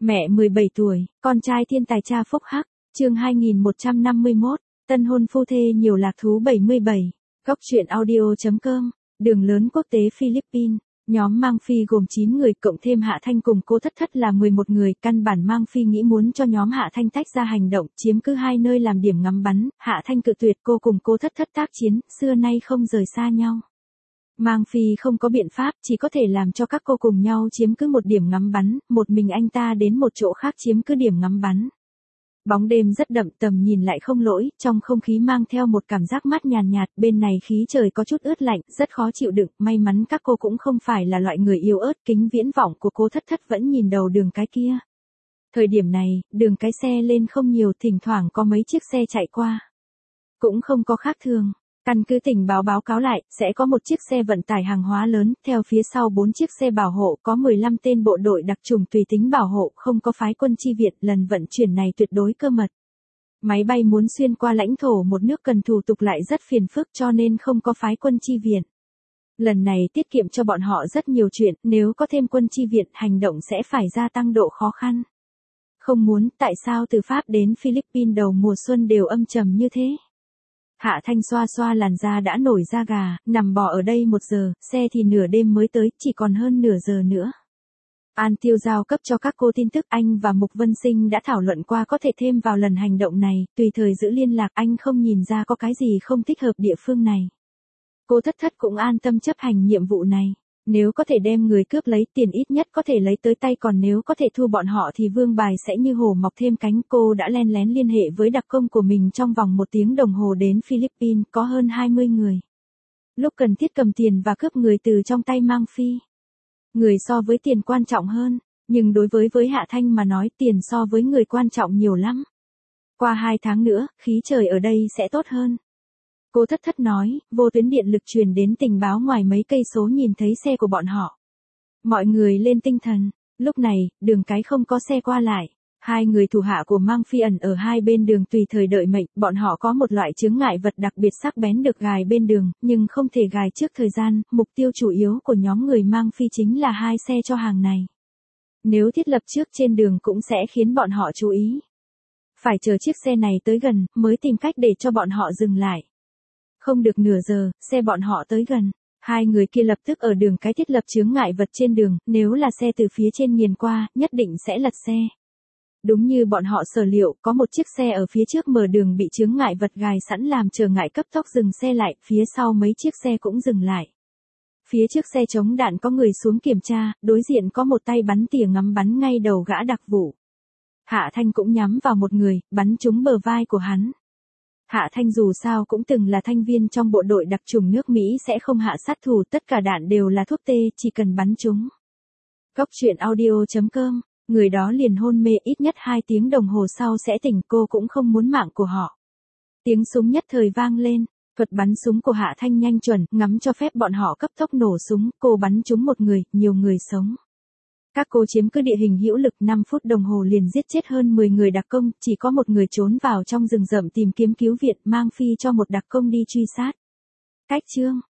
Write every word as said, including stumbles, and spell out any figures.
Mẹ mười bảy tuổi, con trai thiên tài cha phúc hắc, chương hai nghìn một trăm năm mươi mốt, tân hôn phu thê nhiều lạc thú bảy mươi bảy, góc truyện audio.com, đường lớn quốc tế Philippines, nhóm Mang Phi gồm chín người cộng thêm Hạ Thanh cùng cô Thất Thất là mười một người, căn bản Mang Phi nghĩ muốn cho nhóm Hạ Thanh tách ra hành động, chiếm cứ hai nơi làm điểm ngắm bắn, Hạ Thanh cự tuyệt cô cùng cô Thất Thất tác chiến, xưa nay không rời xa nhau. Mang Phi không có biện pháp, chỉ có thể làm cho các cô cùng nhau chiếm cứ một điểm ngắm bắn, một mình anh ta đến một chỗ khác chiếm cứ điểm ngắm bắn. Bóng đêm rất đậm, tầm nhìn lại không lỗi, trong không khí mang theo một cảm giác mát nhàn nhạt, bên này khí trời có chút ướt lạnh, rất khó chịu đựng, may mắn các cô cũng không phải là loại người yếu ớt, kính viễn vọng của cô Thất Thất vẫn nhìn đầu đường cái kia. Thời điểm này, đường cái xe lên không nhiều, thỉnh thoảng có mấy chiếc xe chạy qua. Cũng không có khác thường. Căn cứ tình báo báo cáo lại, sẽ có một chiếc xe vận tải hàng hóa lớn, theo phía sau bốn chiếc xe bảo hộ, có mười lăm tên bộ đội đặc trùng tùy tính bảo hộ, không có phái quân chi viện, lần vận chuyển này tuyệt đối cơ mật. Máy bay muốn xuyên qua lãnh thổ một nước cần thủ tục lại rất phiền phức cho nên không có phái quân chi viện. Lần này tiết kiệm cho bọn họ rất nhiều chuyện, nếu có thêm quân chi viện, hành động sẽ phải gia tăng độ khó khăn. Không muốn, tại sao từ Pháp đến Philippines đầu mùa xuân đều âm trầm như thế? Hạ Thanh xoa xoa làn da đã nổi da gà, nằm bò ở đây một giờ, xe thì nửa đêm mới tới, chỉ còn hơn nửa giờ nữa. An Tiêu giao cấp cho các cô tin tức, anh và Mục Vân Sinh đã thảo luận qua có thể thêm vào lần hành động này, tùy thời giữ liên lạc, anh không nhìn ra có cái gì không thích hợp địa phương này. Cô Thất Thất cũng an tâm chấp hành nhiệm vụ này. Nếu có thể đem người cướp lấy tiền ít nhất có thể lấy tới tay, còn nếu có thể thu bọn họ thì vương bài sẽ như hổ mọc thêm cánh. Cô đã len lén liên hệ với đặc công của mình trong vòng một tiếng đồng hồ đến Philippines, có hơn hai mươi người. Lúc cần thiết cầm tiền và cướp người từ trong tay Mang Phi. Người so với tiền quan trọng hơn, nhưng đối với với Hạ Thanh mà nói tiền so với người quan trọng nhiều lắm. Qua hai tháng nữa, khí trời ở đây sẽ tốt hơn. Cô Thất Thất nói, vô tuyến điện lực truyền đến tình báo ngoài mấy cây số nhìn thấy xe của bọn họ. Mọi người lên tinh thần, lúc này, đường cái không có xe qua lại. Hai người thủ hạ của Mang Phi ẩn ở hai bên đường tùy thời đợi mệnh, bọn họ có một loại chướng ngại vật đặc biệt sắc bén được gài bên đường, nhưng không thể gài trước thời gian, mục tiêu chủ yếu của nhóm người Mang Phi chính là hai xe cho hàng này. Nếu thiết lập trước trên đường cũng sẽ khiến bọn họ chú ý. Phải chờ chiếc xe này tới gần, mới tìm cách để cho bọn họ dừng lại. Không được nửa giờ, xe bọn họ tới gần. Hai người kia lập tức ở đường cái thiết lập chướng ngại vật trên đường, nếu là xe từ phía trên nghiền qua, nhất định sẽ lật xe. Đúng như bọn họ sở liệu, có một chiếc xe ở phía trước mở đường bị chướng ngại vật gài sẵn làm trở ngại cấp tốc dừng xe lại, phía sau mấy chiếc xe cũng dừng lại. Phía trước xe chống đạn có người xuống kiểm tra, đối diện có một tay bắn tỉa ngắm bắn ngay đầu gã đặc vụ. Hạ Thanh cũng nhắm vào một người, bắn trúng bờ vai của hắn. Hạ Thanh dù sao cũng từng là thành viên trong bộ đội đặc chủng nước Mỹ sẽ không hạ sát thủ, tất cả đạn đều là thuốc tê, chỉ cần bắn chúng. Góc truyện audio.com, người đó liền hôn mê, ít nhất hai tiếng đồng hồ sau sẽ tỉnh, cô cũng không muốn mạng của họ. Tiếng súng nhất thời vang lên, thuật bắn súng của Hạ Thanh nhanh chuẩn, ngắm cho phép bọn họ cấp tốc nổ súng, cô bắn trúng một người, nhiều người sống. Các cô chiếm cứ địa hình hữu lực, năm phút đồng hồ liền giết chết hơn mười người đặc công, chỉ có một người trốn vào trong rừng rậm tìm kiếm cứu viện, Mang Phi cho một đặc công đi truy sát. Cách chương